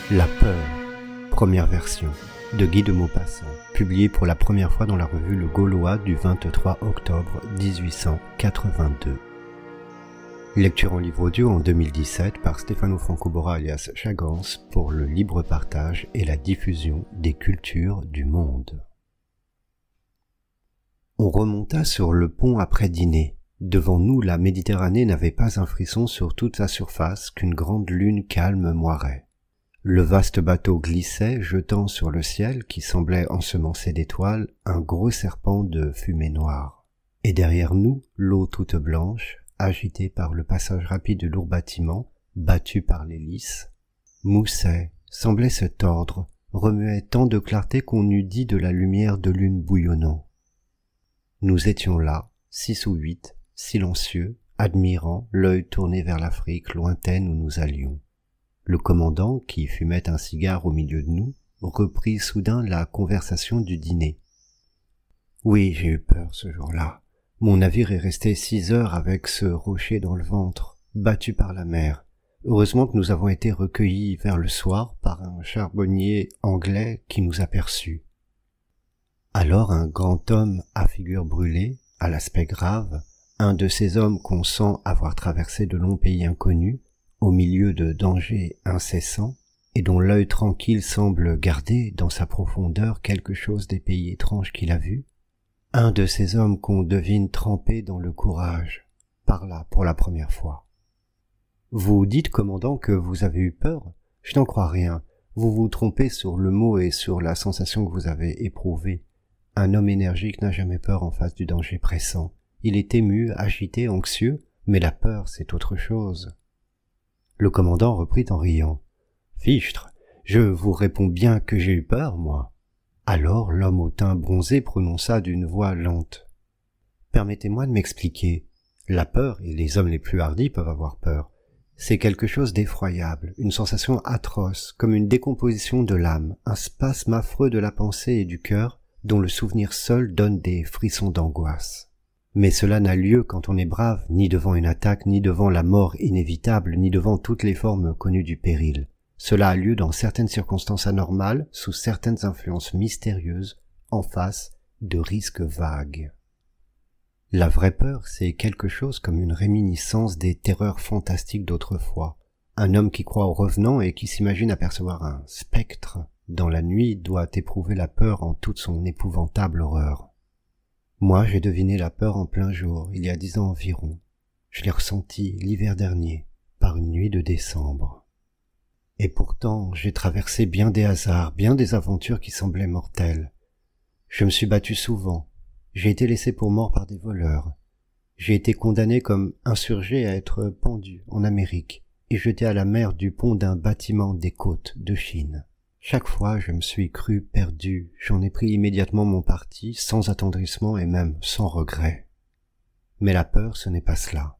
La peur, première version, de Guy de Maupassant, publié pour la première fois dans la revue Le Gaulois du 23 octobre 1882. Lecture en livre audio en 2017 par Stefano Francobora alias Chagance pour le libre partage et la diffusion des cultures du monde. On remonta sur le pont après dîner. Devant nous, la Méditerranée n'avait pas un frisson sur toute sa surface qu'une grande lune calme moirait. Le vaste bateau glissait, jetant sur le ciel, qui semblait ensemencé d'étoiles, un gros serpent de fumée noire. Et derrière nous, l'eau toute blanche, agitée par le passage rapide du lourd bâtiment, battu par l'hélice, moussait, semblait se tordre, remuait tant de clarté qu'on eût dit de la lumière de lune bouillonnant. Nous étions là, 6 ou 8, silencieux, admirant, l'œil tourné vers l'Afrique lointaine où nous allions. Le commandant, qui fumait un cigare au milieu de nous, reprit soudain la conversation du dîner. « Oui, j'ai eu peur ce jour-là. Mon navire est resté 6 heures avec ce rocher dans le ventre, battu par la mer. Heureusement que nous avons été recueillis vers le soir par un charbonnier anglais qui nous aperçut. » Alors un grand homme à figure brûlée, à l'aspect grave, un de ces hommes qu'on sent avoir traversé de longs pays inconnus, au milieu de dangers incessants, et dont l'œil tranquille semble garder dans sa profondeur quelque chose des pays étranges qu'il a vus, un de ces hommes qu'on devine trempés dans le courage, parla pour la première fois. « Vous dites, commandant, que vous avez eu peur ? Je n'en crois rien. Vous vous trompez sur le mot et sur la sensation que vous avez éprouvée. Un homme énergique n'a jamais peur en face du danger pressant. Il est ému, agité, anxieux, mais la peur, c'est autre chose. » Le commandant reprit en riant. « Fichtre, je vous réponds bien que j'ai eu peur, moi. » Alors l'homme au teint bronzé prononça d'une voix lente. « Permettez-moi de m'expliquer. La peur, et les hommes les plus hardis peuvent avoir peur, c'est quelque chose d'effroyable, une sensation atroce, comme une décomposition de l'âme, un spasme affreux de la pensée et du cœur, dont le souvenir seul donne des frissons d'angoisse. Mais cela n'a lieu quand on est brave, ni devant une attaque, ni devant la mort inévitable, ni devant toutes les formes connues du péril. Cela a lieu dans certaines circonstances anormales, sous certaines influences mystérieuses, en face de risques vagues. La vraie peur, c'est quelque chose comme une réminiscence des terreurs fantastiques d'autrefois. Un homme qui croit aux revenants et qui s'imagine apercevoir un spectre dans la nuit doit éprouver la peur en toute son épouvantable horreur. Moi, j'ai deviné la peur en plein jour, il y a 10 ans environ. Je l'ai ressentie l'hiver dernier, par une nuit de décembre. Et pourtant, j'ai traversé bien des hasards, bien des aventures qui semblaient mortelles. Je me suis battu souvent, j'ai été laissé pour mort par des voleurs. J'ai été condamné comme insurgé à être pendu en Amérique et jeté à la mer du pont d'un bâtiment des côtes de Chine. Chaque fois, je me suis cru perdu, j'en ai pris immédiatement mon parti, sans attendrissement et même sans regret. Mais la peur, ce n'est pas cela.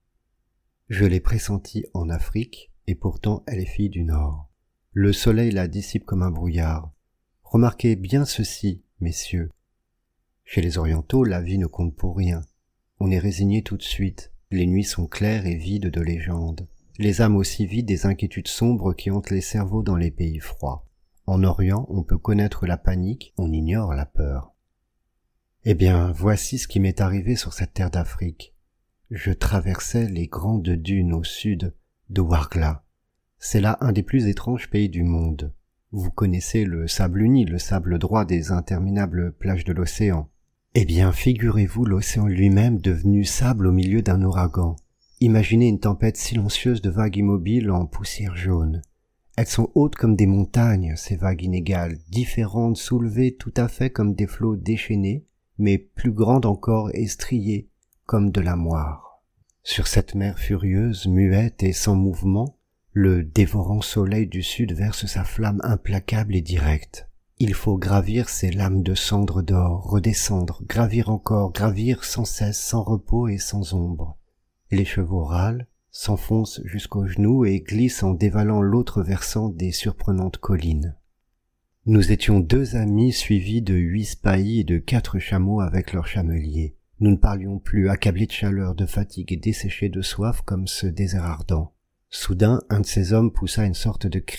Je l'ai pressentie en Afrique, et pourtant elle est fille du Nord. Le soleil la dissipe comme un brouillard. Remarquez bien ceci, messieurs. Chez les Orientaux, la vie ne compte pour rien. On est résigné tout de suite, les nuits sont claires et vides de légendes. Les âmes aussi vides des inquiétudes sombres qui hantent les cerveaux dans les pays froids. En Orient, on peut connaître la panique, on ignore la peur. Eh bien, voici ce qui m'est arrivé sur cette terre d'Afrique. Je traversais les grandes dunes au sud de Ouargla. C'est là un des plus étranges pays du monde. Vous connaissez le sable uni, le sable droit des interminables plages de l'océan. Eh bien, figurez-vous l'océan lui-même devenu sable au milieu d'un ouragan. Imaginez une tempête silencieuse de vagues immobiles en poussière jaune. Elles sont hautes comme des montagnes, ces vagues inégales, différentes, soulevées tout à fait comme des flots déchaînés, mais plus grandes encore et striées comme de la moire. Sur cette mer furieuse, muette et sans mouvement, le dévorant soleil du sud verse sa flamme implacable et directe. Il faut gravir ces lames de cendres d'or, redescendre, gravir encore, gravir sans cesse, sans repos et sans ombre. Les chevaux râlent, s'enfoncent jusqu'aux genoux et glissent en dévalant l'autre versant des surprenantes collines. Nous étions 2 amis suivis de 8 spahis et de 4 chameaux avec leurs chameliers. Nous ne parlions plus, accablés de chaleur, de fatigue et desséchés de soif comme ce désert ardent. Soudain, un de ces hommes poussa une sorte de cri.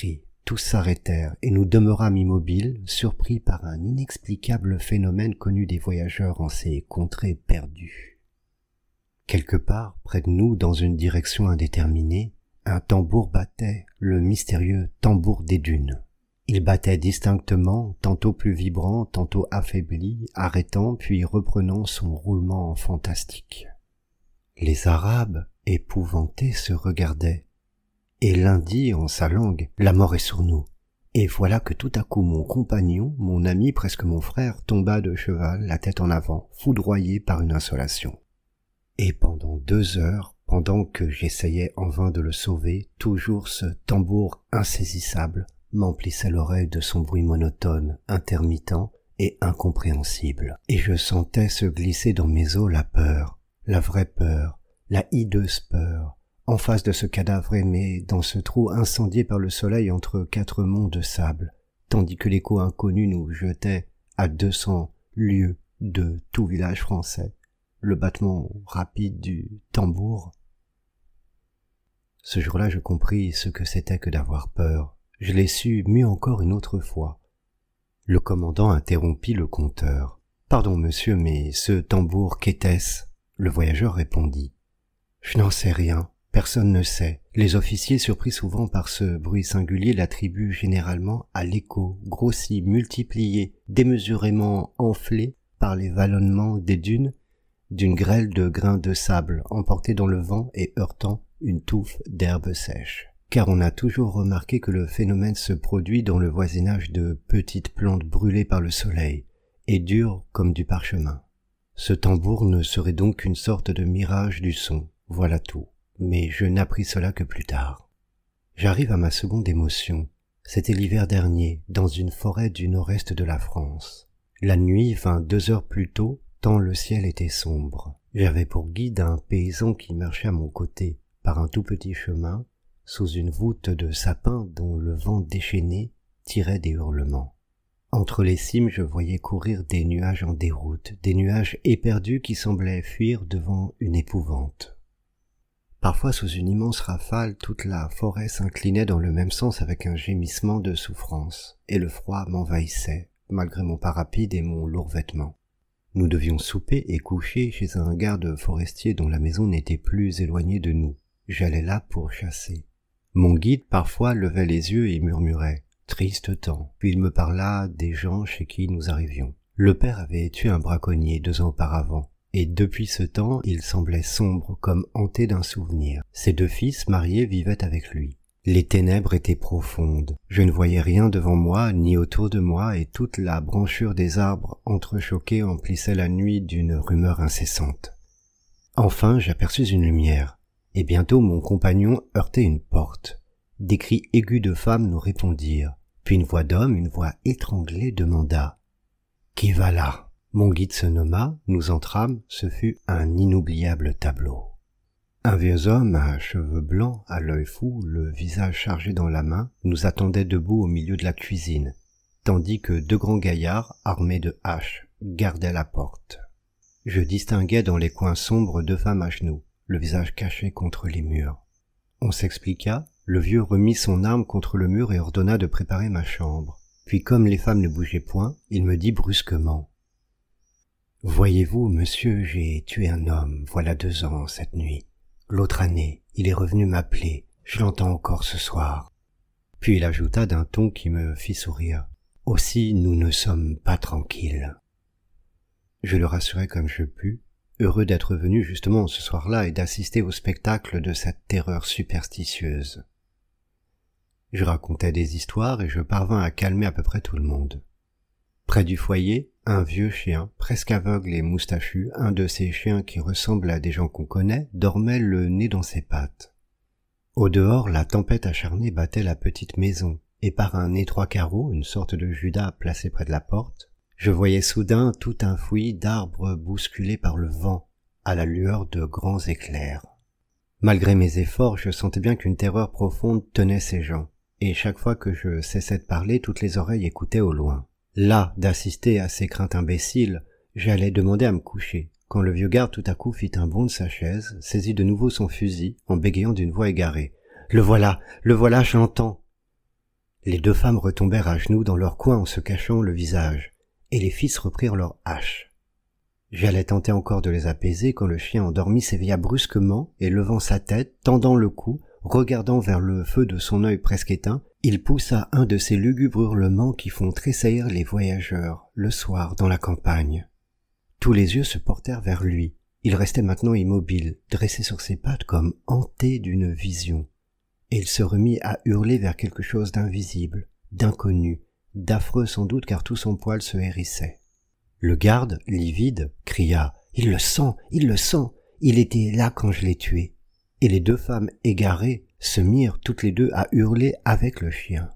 tous s'arrêtèrent et nous demeurâmes immobiles, surpris par un inexplicable phénomène connu des voyageurs en ces contrées perdues. Quelque part, près de nous, dans une direction indéterminée, un tambour battait, le mystérieux tambour des dunes. Il battait distinctement, tantôt plus vibrant, tantôt affaibli, arrêtant puis reprenant son roulement fantastique. Les Arabes, épouvantés, se regardaient. Et l'un dit en sa langue, « La mort est sur nous ». Et voilà que tout à coup mon compagnon, mon ami, presque mon frère, tomba de cheval, la tête en avant, foudroyé par une insolation. Et pendant 2 heures, pendant que j'essayais en vain de le sauver, toujours ce tambour insaisissable m'emplissait l'oreille de son bruit monotone, intermittent et incompréhensible. Et je sentais se glisser dans mes os la peur, la vraie peur, la hideuse peur, en face de ce cadavre aimé, dans ce trou incendié par le soleil entre 4 monts de sable, tandis que l'écho inconnu nous jetait à 200 lieues de tout village français, le battement rapide du tambour. Ce jour-là, je compris ce que c'était que d'avoir peur. Je l'ai su mieux encore une autre fois. Le commandant interrompit le conteur. « Pardon, monsieur, mais ce tambour, qu'était-ce » Le voyageur répondit. « Je n'en sais rien. Personne ne sait. Les officiers, surpris souvent par ce bruit singulier, l'attribuent généralement à l'écho, grossi, multiplié, démesurément enflé par les vallonnements des dunes, d'une grêle de grains de sable emportés dans le vent et heurtant une touffe d'herbe sèche. Car on a toujours remarqué que le phénomène se produit dans le voisinage de petites plantes brûlées par le soleil et dures comme du parchemin. Ce tambour ne serait donc qu'une sorte de mirage du son, voilà tout. Mais je n'appris cela que plus tard. J'arrive à ma seconde émotion. C'était l'hiver dernier, dans une forêt du nord-est de la France. La nuit vint 2 heures plus tôt, tant le ciel était sombre. J'avais pour guide un paysan qui marchait à mon côté, par un tout petit chemin, sous une voûte de sapins dont le vent déchaîné tirait des hurlements. Entre les cimes, je voyais courir des nuages en déroute, des nuages éperdus qui semblaient fuir devant une épouvante. Parfois, sous une immense rafale, toute la forêt s'inclinait dans le même sens avec un gémissement de souffrance, et le froid m'envahissait, malgré mon pas rapide et mon lourd vêtement. Nous devions souper et coucher chez un garde forestier dont la maison n'était plus éloignée de nous. J'allais là pour chasser. Mon guide parfois levait les yeux et murmurait « Triste temps », puis il me parla des gens chez qui nous arrivions. Le père avait tué un braconnier 2 ans auparavant. Et depuis ce temps, il semblait sombre, comme hanté d'un souvenir. Ses 2 fils mariés vivaient avec lui. Les ténèbres étaient profondes. Je ne voyais rien devant moi, ni autour de moi, et toute la branchure des arbres entrechoqués emplissait la nuit d'une rumeur incessante. Enfin, j'aperçus une lumière, et bientôt mon compagnon heurtait une porte. Des cris aigus de femmes nous répondirent. Puis une voix d'homme, une voix étranglée, demanda « Qui va là ?» Mon guide se nomma, nous entrâmes, ce fut un inoubliable tableau. Un vieux homme à cheveux blancs, à l'œil fou, le visage chargé dans la main, nous attendait debout au milieu de la cuisine, tandis que 2 grands gaillards, armés de haches, gardaient la porte. Je distinguais dans les coins sombres 2 femmes à genoux, le visage caché contre les murs. On s'expliqua, le vieux remit son arme contre le mur et ordonna de préparer ma chambre. Puis comme les femmes ne bougeaient point, il me dit brusquement « Voyez-vous, monsieur, j'ai tué un homme, voilà 2 ans, cette nuit. L'autre année, il est revenu m'appeler, je l'entends encore ce soir. » Puis il ajouta d'un ton qui me fit sourire « Aussi, nous ne sommes pas tranquilles. » Je le rassurai comme je pus, heureux d'être venu justement ce soir-là et d'assister au spectacle de cette terreur superstitieuse. Je racontais des histoires et je parvins à calmer à peu près tout le monde. Près du foyer, un vieux chien, presque aveugle et moustachu, un de ces chiens qui ressemblent à des gens qu'on connaît, dormait le nez dans ses pattes. Au dehors, la tempête acharnée battait la petite maison, et par un étroit carreau, une sorte de Judas placé près de la porte, je voyais soudain tout un fouillis d'arbres bousculés par le vent, à la lueur de grands éclairs. Malgré mes efforts, je sentais bien qu'une terreur profonde tenait ces gens, et chaque fois que je cessais de parler, toutes les oreilles écoutaient au loin. Là, d'assister à ces craintes imbéciles, j'allais demander à me coucher, quand le vieux garde tout à coup fit un bond de sa chaise, saisit de nouveau son fusil, en bégayant d'une voix égarée. « Le voilà, je l'entends !» Les deux femmes retombèrent à genoux dans leur coin en se cachant le visage, et les fils reprirent leurs haches. J'allais tenter encore de les apaiser quand le chien endormi s'éveilla brusquement et levant sa tête, tendant le cou, regardant vers le feu de son œil presque éteint, il poussa un de ces lugubres hurlements qui font tressaillir les voyageurs le soir dans la campagne. Tous les yeux se portèrent vers lui. Il restait maintenant immobile, dressé sur ses pattes comme hanté d'une vision. Et il se remit à hurler vers quelque chose d'invisible, d'inconnu, d'affreux sans doute car tout son poil se hérissait. Le garde, livide, cria « Il le sent, il le sent, il était là quand je l'ai tué !» Et les deux femmes égarées se mirent toutes les deux à hurler avec le chien.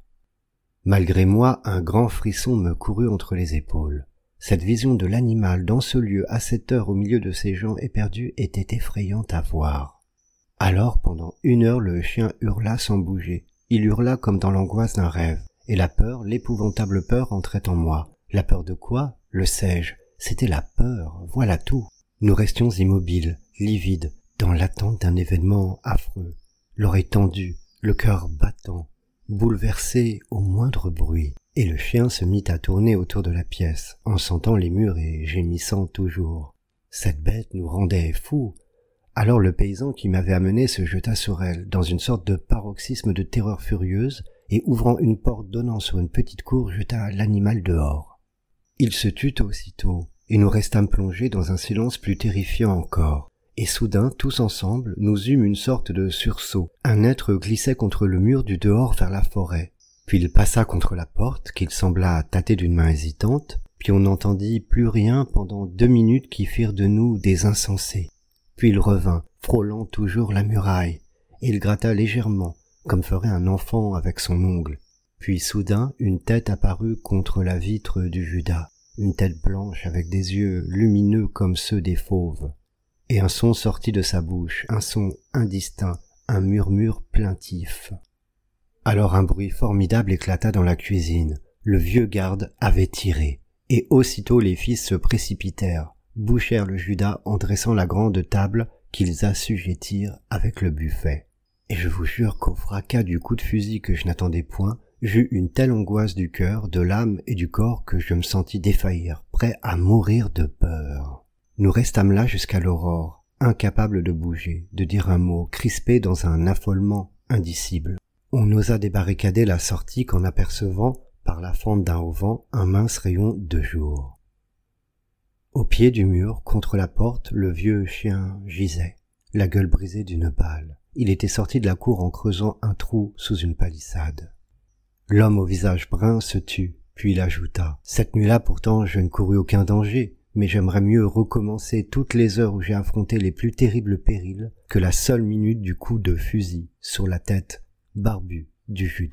Malgré moi, un grand frisson me courut entre les épaules. Cette vision de l'animal dans ce lieu à cette heure au milieu de ces gens éperdus était effrayante à voir. Alors, pendant 1 heure, le chien hurla sans bouger. Il hurla comme dans l'angoisse d'un rêve. Et la peur, l'épouvantable peur entrait en moi. La peur de quoi? Le sais-je. C'était la peur, voilà tout. Nous restions immobiles, livides, dans l'attente d'un événement affreux. L'oreille tendue, le cœur battant, bouleversé au moindre bruit. Et le chien se mit à tourner autour de la pièce, en sentant les murs et gémissant toujours. Cette bête nous rendait fous. Alors le paysan qui m'avait amené se jeta sur elle, dans une sorte de paroxysme de terreur furieuse, et ouvrant une porte donnant sur une petite cour, jeta l'animal dehors. Il se tut aussitôt, et nous restâmes plongés dans un silence plus terrifiant encore. Et soudain, tous ensemble, nous eûmes une sorte de sursaut. Un être glissait contre le mur du dehors vers la forêt. Puis il passa contre la porte, qu'il sembla tâter d'une main hésitante, puis on n'entendit plus rien pendant 2 minutes qui firent de nous des insensés. Puis il revint, frôlant toujours la muraille, et il gratta légèrement, comme ferait un enfant avec son ongle. Puis soudain, une tête apparut contre la vitre du Judas, une tête blanche avec des yeux lumineux comme ceux des fauves. Et un son sortit de sa bouche, un son indistinct, un murmure plaintif. Alors un bruit formidable éclata dans la cuisine. Le vieux garde avait tiré, et aussitôt les fils se précipitèrent, bouchèrent le Judas en dressant la grande table qu'ils assujettirent avec le buffet. Et je vous jure qu'au fracas du coup de fusil que je n'attendais point, j'eus une telle angoisse du cœur, de l'âme et du corps que je me sentis défaillir, prêt à mourir de peur. Nous restâmes là jusqu'à l'aurore, incapables de bouger, de dire un mot, crispés dans un affolement indicible. On n'osa débarricader la sortie qu'en apercevant, par la fente d'un auvent, un mince rayon de jour. Au pied du mur, contre la porte, le vieux chien gisait, la gueule brisée d'une balle. Il était sorti de la cour en creusant un trou sous une palissade. L'homme au visage brun se tut, puis il ajouta « Cette nuit-là, pourtant, je ne courus aucun danger, mais j'aimerais mieux recommencer toutes les heures où j'ai affronté les plus terribles périls que la seule minute du coup de fusil sur la tête barbue du Judas. »